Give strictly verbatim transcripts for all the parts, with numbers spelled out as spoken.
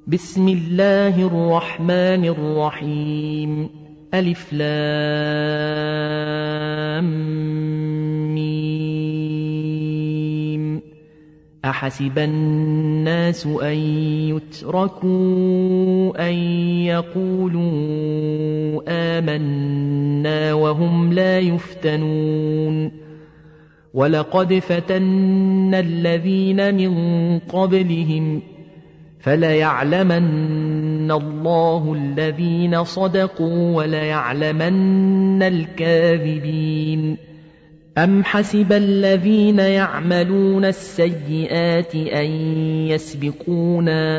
بسم الله الرحمن الرحيم. ألف لام ميم. أحسب الناس أن يتركوا أن يقولوا آمنا وهم لا يفتنون. ولقد فتنا الذين من قبلهم فليعلمن الله الذين صدقوا وليعلمن الكاذبين. أم حسب الذين يعملون السيئات أن يسبقونا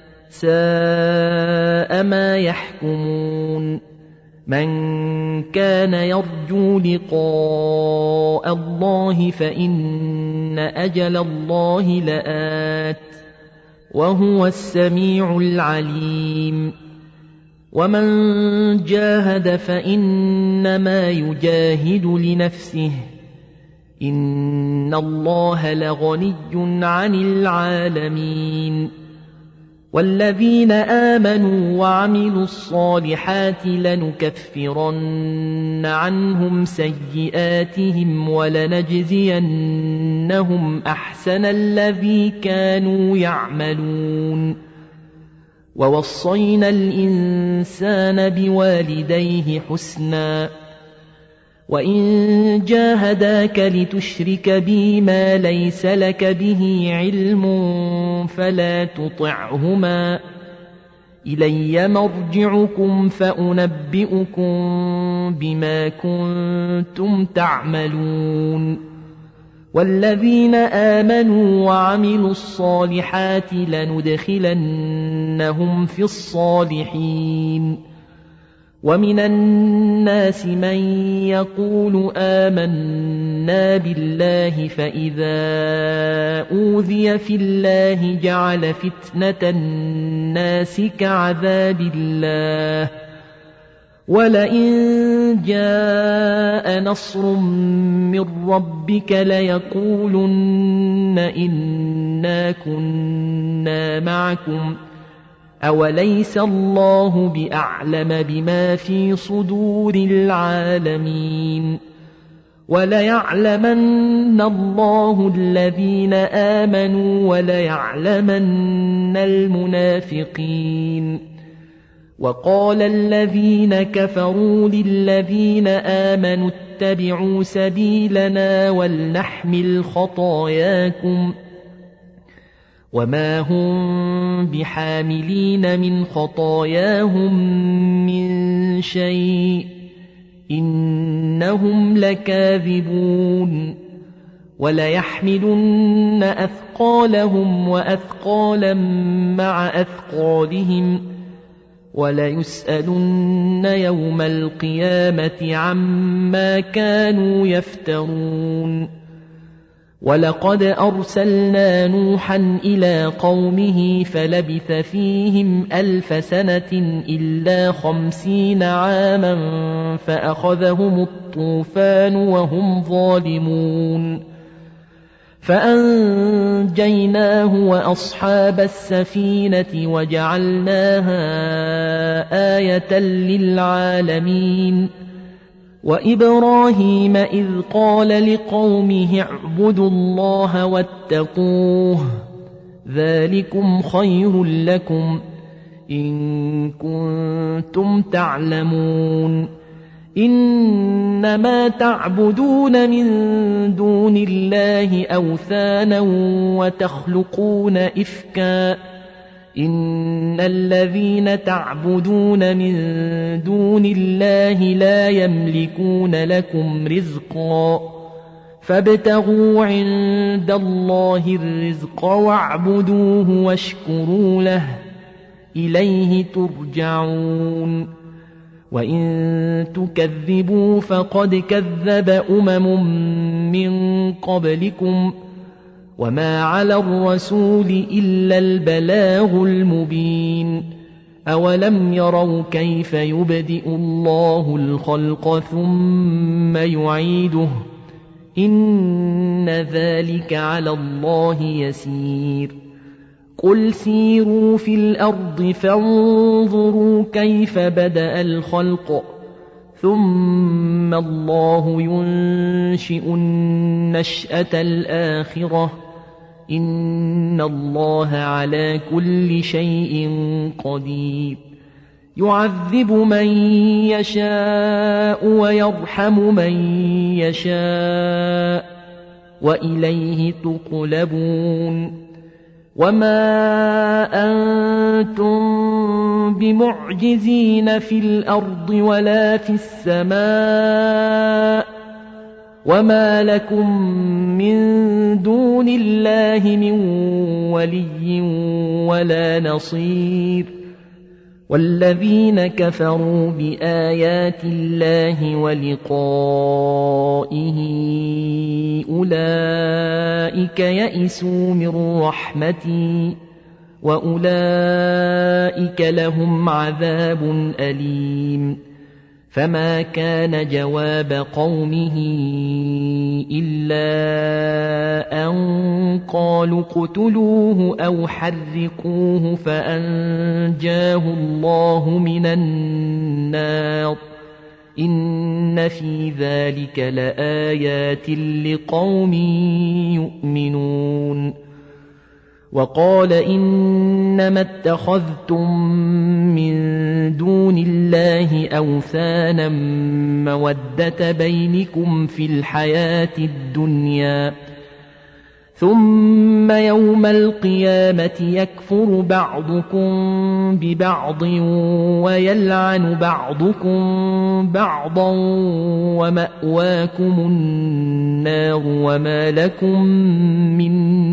ساء ما يحكمون. من كان يرجو لقاء الله فإن أجل الله لآت وهو السميع العليم. ومن جاهد فإنما يجاهد لنفسه إن الله لغني عن العالمين. والذين آمنوا وعملوا الصالحات لنكفرن عنهم سيئاتهم ولنجزينهم أحسن الذي كانوا يعملون. ووصينا الإنسان بوالديه حسنا وإن جاهداك لتشرك بي ما ليس لك به علم فلا تطعهما إلي مرجعكم فأنبئكم بما كنتم تعملون. والذين آمنوا وعملوا الصالحات لندخلنهم في الصالحين. ومن الناس من يقول آمنا بالله فإذا أوذي في الله جعل فتنة الناس كعذاب الله ولئن جاء نصر من ربك ليقولن إنا كنا معكم أوليس الله بأعلم بما في صدور العالمين. وليعلمن الله الذين آمنوا وليعلمن المنافقين. وقال الذين كفروا للذين آمنوا اتبعوا سبيلنا ولنحمل خطاياكم وما هم بحاملين من خطاياهم من شيء إنهم لكاذبون. وليحملن أثقالهم وأثقالا مع أثقالهم وليسألن يوم القيامة عما كانوا يفترون. ولقد أرسلنا نوحا إلى قومه فلبث فيهم ألف سنة إلا خمسين عاما فأخذهم الطوفان وهم ظالمون فأنجيناه وأصحاب السفينة وجعلناها آية للعالمين. وإبراهيم إذ قال لقومه اعبدوا الله واتقوه ذلكم خير لكم إن كنتم تعلمون. إنما تعبدون من دون الله أوثانا وتخلقون إفكا إن الذين تعبدون من دون الله لا يملكون لكم رزقا فابتغوا عند الله الرزق واعبدوه واشكروا له إليه ترجعون. وإن تكذبوا فقد كذب أمم من قبلكم وما على الرسول إلا البلاغ المبين. أولم يروا كيف يبدئ الله الخلق ثم يعيده إن ذلك على الله يسير قل سيروا في الأرض فانظروا كيف بدأ الخلق ثم الله ينشئ النشأة الآخرة إن الله على كل شيء قدير يعذب من يشاء ويرحم من يشاء وإليه تقلبون وما أنتم بمعجزين في الأرض ولا في السماء وما لكم من دون الله من ولي ولا نصير والذين كفروا بآيات الله ولقائه أولئك يئسوا من رحمتي وأولئك لهم عذاب أليم فما كان جواب قومه إلا أن قالوا اقتلوه أو حرقوه فأنجاه الله من النار إن في ذلك لآيات لقوم يؤمنون وقال إنما اتخذتم من دون الله أوثانا مودة بينكم في الحياة الدنيا ثم يوم القيامة يكفر بعضكم ببعض ويلعن بعضكم بعضا ومأواكم النار وما لكم من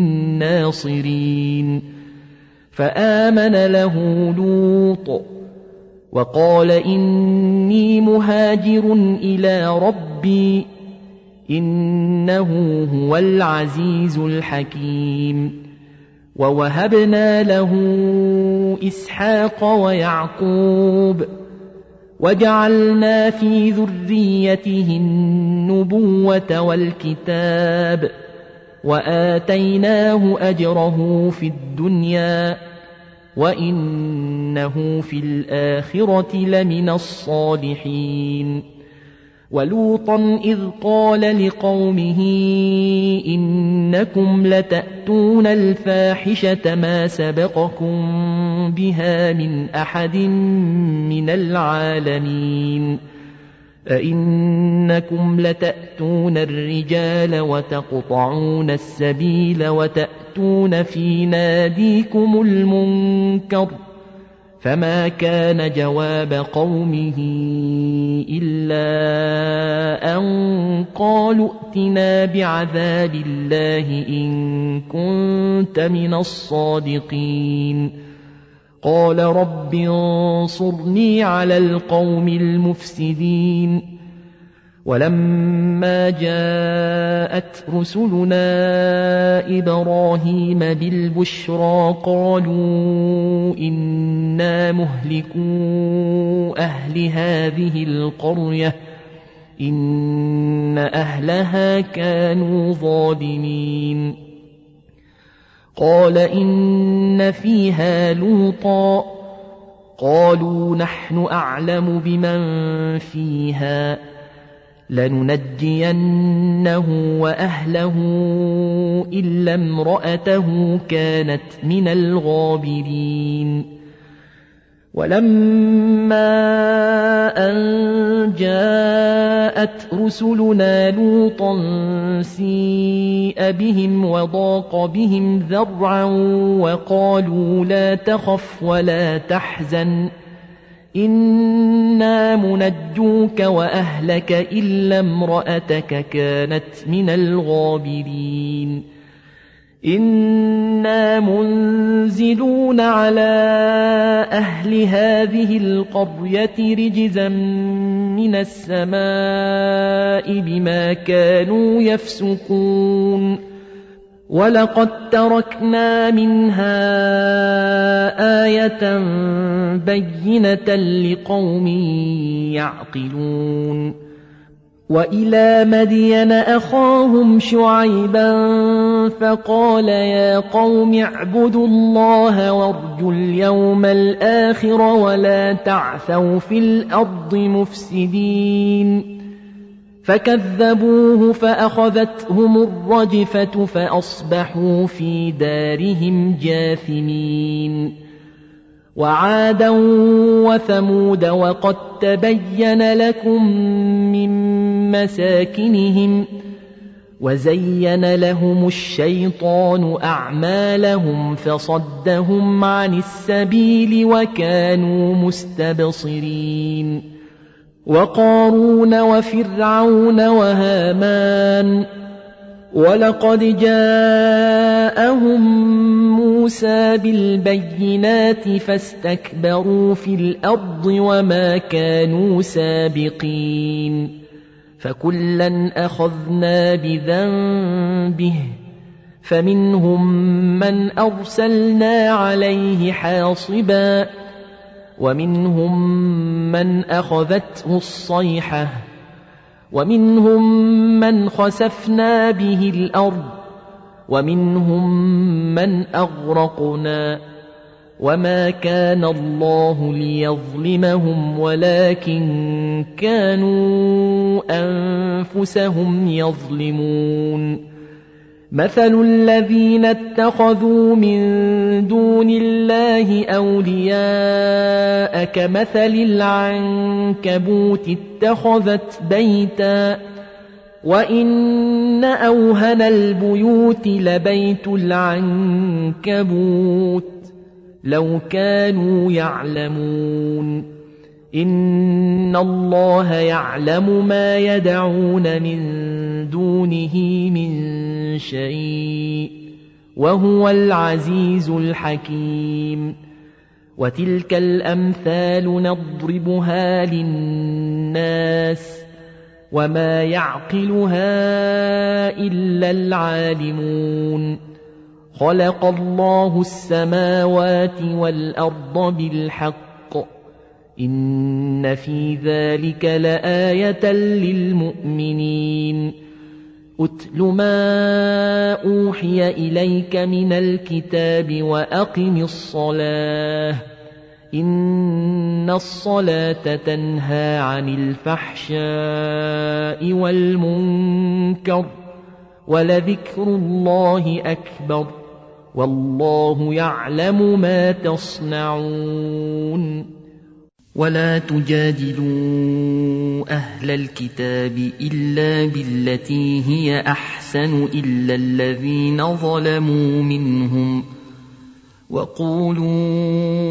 ناصرين فآمن له لوط وقال إني مهاجر إلى ربي إنه هو العزيز الحكيم ووهبنا له إسحاق ويعقوب وجعلنا في ذريته النبوة والكتاب وآتيناه أجره في الدنيا وإنه في الآخرة لمن الصالحين ولوطا إذ قال لقومه إنكم لتأتون الفاحشة ما سبقكم بها من أحد من العالمين أئنكم لتأتون الرجال وتقطعون السبيل وتأتون في ناديكم المنكر فما كان جواب قومه إلا أن قالوا ائتنا بعذاب الله إن كنت من الصادقين قال رب انصرني على القوم المفسدين ولما جاءت رسلنا إبراهيم بالبشرى قالوا إنا مهلكو أهل هذه القرية إن أهلها كانوا ظالمين قال إن فيها لوطا قالوا نحن أعلم بمن فيها لننجينه وأهله إلا امرأته كانت من الغابرين ولما أن جاءت رسلنا لوطا سيء بهم وضاق بهم ذرعا وقالوا لا تخف ولا تحزن إنا منجوك وأهلك إلا امرأتك كانت من الغابرين إنا منزلون على أهل هذه القرية رجزا من السماء بما كانوا يفسقون ولقد تركنا منها آية بينة لقوم يعقلون وإلى مدين أخاهم شعيبا فقال يا قوم اعبدوا الله وارجوا اليوم الآخر ولا تعثوا في الأرض مفسدين فكذبوه فأخذتهم الرجفة فأصبحوا في دارهم جاثمين وعادا وثمود وقد تبين لكم من مساكنهم وزين لهم الشيطان أعمالهم فصدهم عن السبيل وكانوا مستبصرين وقارون وفرعون وهامان ولقد جاءهم موسى بالبينات فاستكبروا في الأرض وما كانوا سابقين فكلا أخذنا بذنبه فمنهم من أرسلنا عليه حاصبا ومنهم من أخذته الصيحة ومنهم من خسفنا به الأرض ومنهم من أغرقنا وما كان الله ليظلمهم ولكن كانوا أنفسهم يظلمون مثل الذين اتخذوا من دون الله أولياء كمثل العنكبوت اتخذت بيتا وإن أوهن البيوت لبيت العنكبوت لو كانوا يعلمون إن الله يعلم ما يدعون من دونه من شيء وهو العزيز الحكيم وتلك الأمثال نضربها للناس وما يعقلها إلا العالمون خلق الله السماوات والأرض بالحق إن في ذلك لآية للمؤمنين أتل ما أوحي إليك من الكتاب وأقم الصلاة إن الصلاة تنهى عن الفحشاء والمنكر ولذكر الله أكبر والله يعلم ما تصنعون ولا تجادلوا أهل الكتاب إلا بالتي هي أحسن إلا الذين ظلموا منهم وقولوا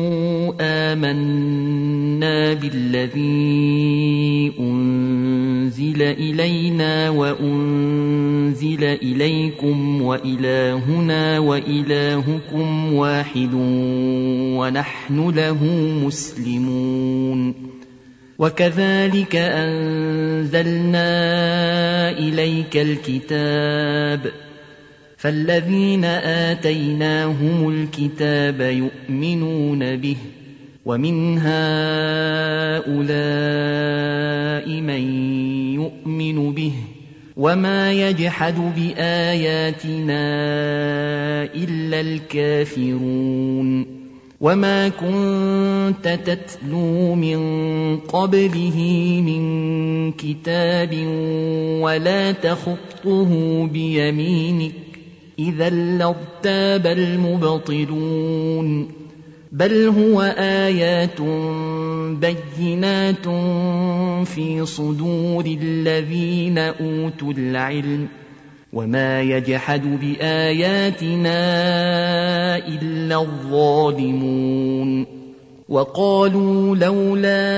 آمنا بالذي أنزل إلينا وأنزل إليكم وإلهنا وإلهكم واحد ونحن له مسلمون وكذلك أنزلنا إليك الكتاب فالذين آتيناهم الكتاب يؤمنون به ومن هؤلاء من يؤمن به وما يجحد بآياتنا إلا الكافرون وما كنت تتلو من قبله من كتاب ولا تخطه بيمينك إذا لارتاب المبطلون بل هو آيات بينات في صدور الذين أوتوا العلم وما يجحد بآياتنا إلا الظالمون وقالوا لولا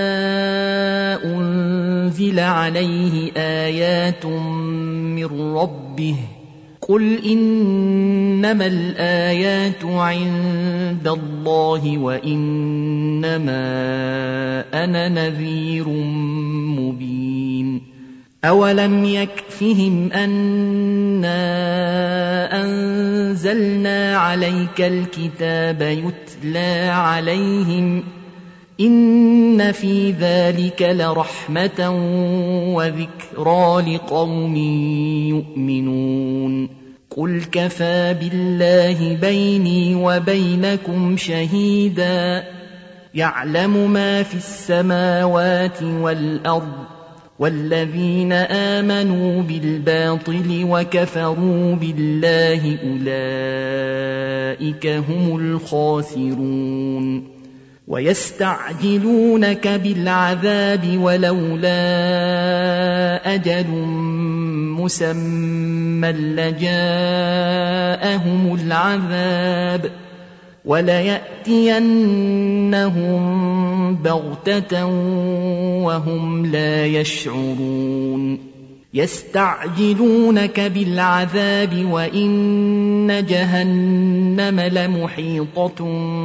أنزل عليه آيات من ربه قل إنما الآيات عند الله وإنما أنا نذير مبين أولم يكفهم أنا أنزلنا عليك الكتاب يتلى عليهم إن في ذلك لرحمة وذكرى لقوم يؤمنون قل كفى بالله بيني وبينكم شهيدا يعلم ما في السماوات والأرض والذين آمنوا بالباطل وكفروا بالله أولئك هم الخاسرون ويستعجلونك بالعذاب ولولا أجل مسمى لجاءهم العذاب وليأتينهم بغتة وهم لا يشعرون يستعجلونك بالعذاب وإن جهنم لمحيطة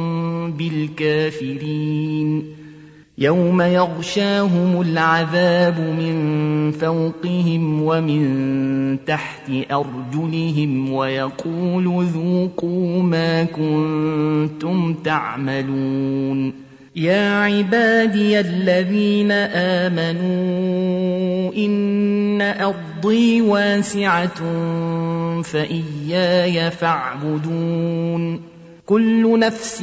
بالكافرين يوم يغشاهم العذاب من فوقهم ومن تحت أرجلهم ويقول ذوقوا ما كنتم تعملون يا عبادي الذين آمنوا إن أرضي واسعة فإياي فاعبدون كل نفس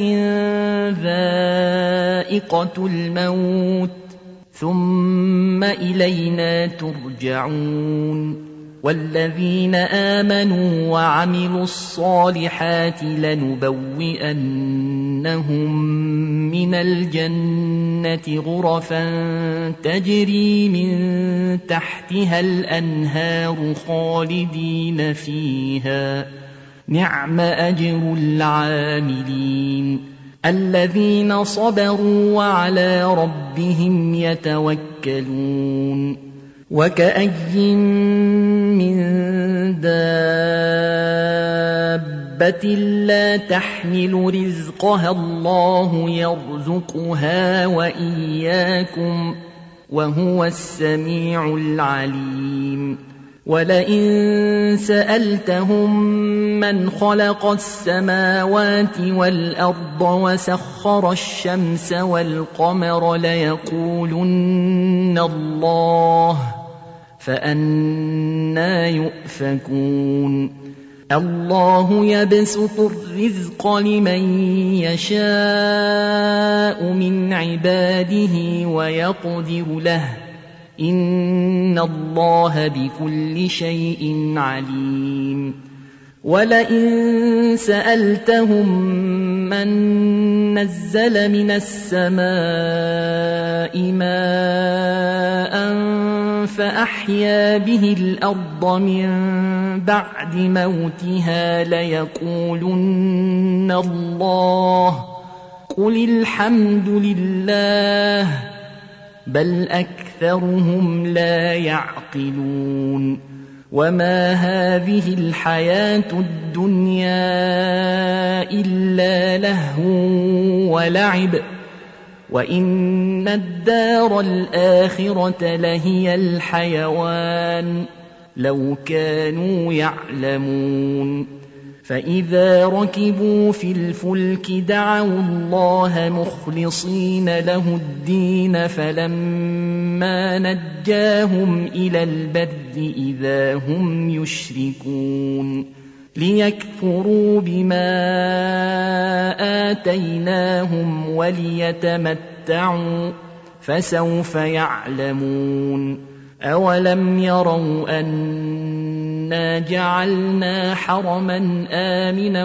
ذائقة الموت ثم إلينا ترجعون والذين آمنوا وعملوا الصالحات لنبوئنهم من الجنة غرفا تجري من تحتها الأنهار خالدين فيها نعم أجر العاملين الذين صبروا وعلى ربهم يتوكلون وكأي من دابة لا تحمل رزقها الله يرزقها وإياكم وهو السميع العليم ولئن سألتهم من خلق السماوات والأرض وسخر الشمس والقمر ليقولن الله فأنى يؤفكون الله يبسط الرزق لمن يشاء من عباده ويقدر له إن الله بكل شيء عليم ولئن سألتهم من نزل من السماء ماء فأحيا به الأرض من بعد موتها ليقولن الله قل الحمد لله بل أكثرهم لا يعقلون وما هذه الحياة الدنيا إلا لهو ولعب وإن الدار الآخرة لهي الحيوان لو كانوا يعلمون فإذا ركبوا في الفلك دعوا الله مخلصين له الدين فلما نجاهم إلى البر إذا هم يشركون ليكفروا بما آتيناهم وليتمتعوا فسوف يعلمون أولم يروا أنا جعلنا حرما آمنا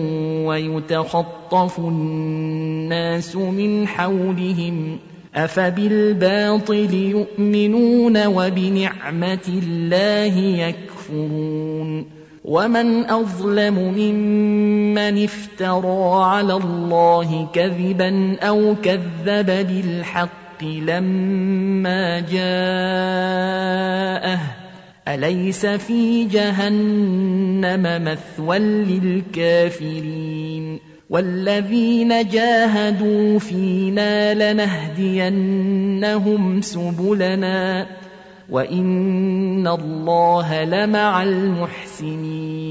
ويتخطف الناس من حولهم أفبالباطل يؤمنون وبنعمة الله يكفرون ومن أظلم ممن افترى على الله كذبا أو كذب بالحق لما جاءه أليس في جهنم مثوى للكافرين والذين جاهدوا فينا لنهدينهم سبلنا وإن الله لمع المحسنين